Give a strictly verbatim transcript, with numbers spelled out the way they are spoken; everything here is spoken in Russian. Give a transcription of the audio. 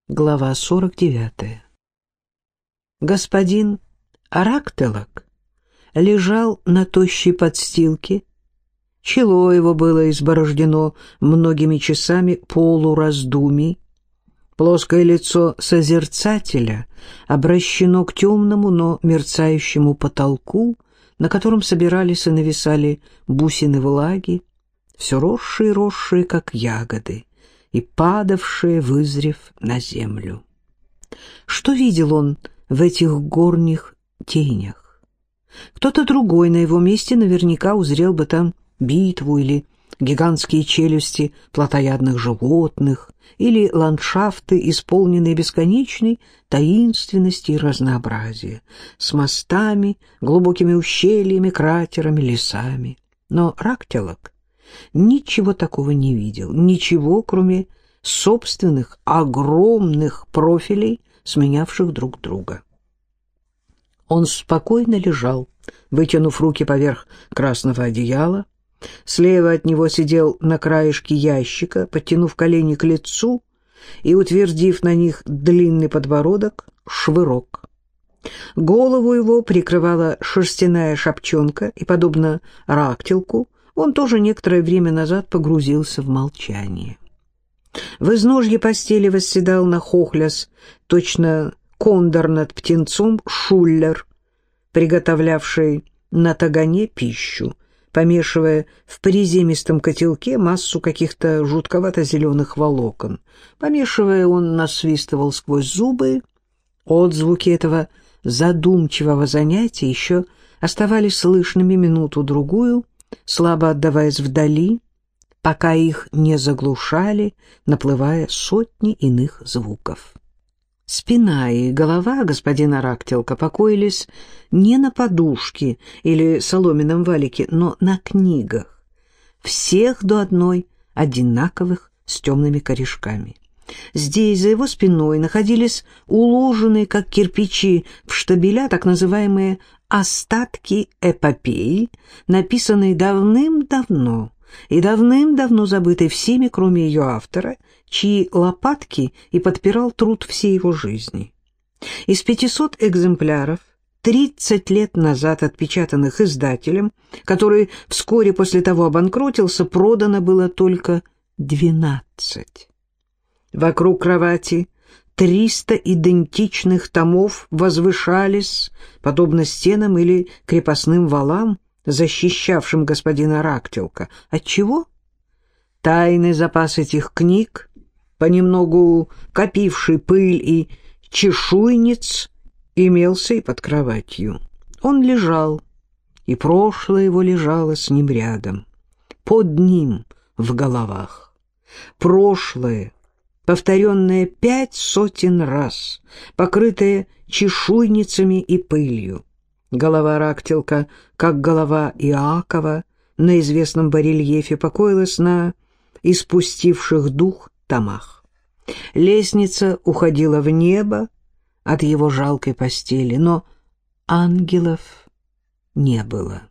Глава сорок девятая. Господин Арактелок лежал на тощей подстилке. Чело его было изборождено многими часами полураздумий. Плоское лицо созерцателя обращено к темному, но мерцающему потолку, на котором собирались и нависали бусины влаги, все росшие и росшие, как ягоды, и падавшие, вызрев на землю. Что видел он в этих горних тенях? Кто-то другой на его месте наверняка узрел бы там битву или гигантские челюсти плотоядных животных, или ландшафты, исполненные бесконечной таинственности и разнообразия, с мостами, глубокими ущельями, кратерами, лесами. Но Рактелок ничего такого не видел, ничего, кроме собственных огромных профилей, сменявших друг друга. Он спокойно лежал, вытянув руки поверх красного одеяла. Слева от него сидел на краешке ящика, подтянув колени к лицу и утвердив на них длинный подбородок, Швырок. Голову его прикрывала шерстяная шапчонка, и, подобно Рактелку, он тоже некоторое время назад погрузился в молчание. В изножье постели восседал нахохлясь, точно кондор над птенцом, Шуллер, приготовлявший на тагане пищу, помешивая в приземистом котелке массу каких-то жутковато-зеленых волокон. Помешивая, он насвистывал сквозь зубы. Отзвуки этого задумчивого занятия еще оставались слышными минуту-другую, слабо отдаваясь вдали, пока их не заглушали, наплывая сотни иных звуков. Спина и голова господина Рактелка покоились не на подушке или соломенном валике, но на книгах, всех до одной одинаковых с темными корешками. Здесь, за его спиной, находились уложенные, как кирпичи в штабеля, так называемые остатки эпопеи, написанные давным-давно и давным-давно забытой всеми, кроме ее автора, чьи лопатки и подпирал труд всей его жизни. Из пятисот экземпляров, тридцать лет назад отпечатанных издателем, который вскоре после того обанкротился, продано было только двенадцать. Вокруг кровати триста идентичных томов возвышались, подобно стенам или крепостным валам, защищавшим господина Рактелка. Отчего? Тайный запас этих книг, понемногу копивший пыль и чешуйниц, имелся и под кроватью. Он лежал, и прошлое его лежало с ним рядом, под ним в головах. Прошлое, повторенное пять сотен раз, покрытое чешуйницами и пылью. Голова Рактелка, как голова Иакова, на известном барельефе покоилась на испустивших дух томах. Лестница уходила в небо от его жалкой постели, но ангелов не было.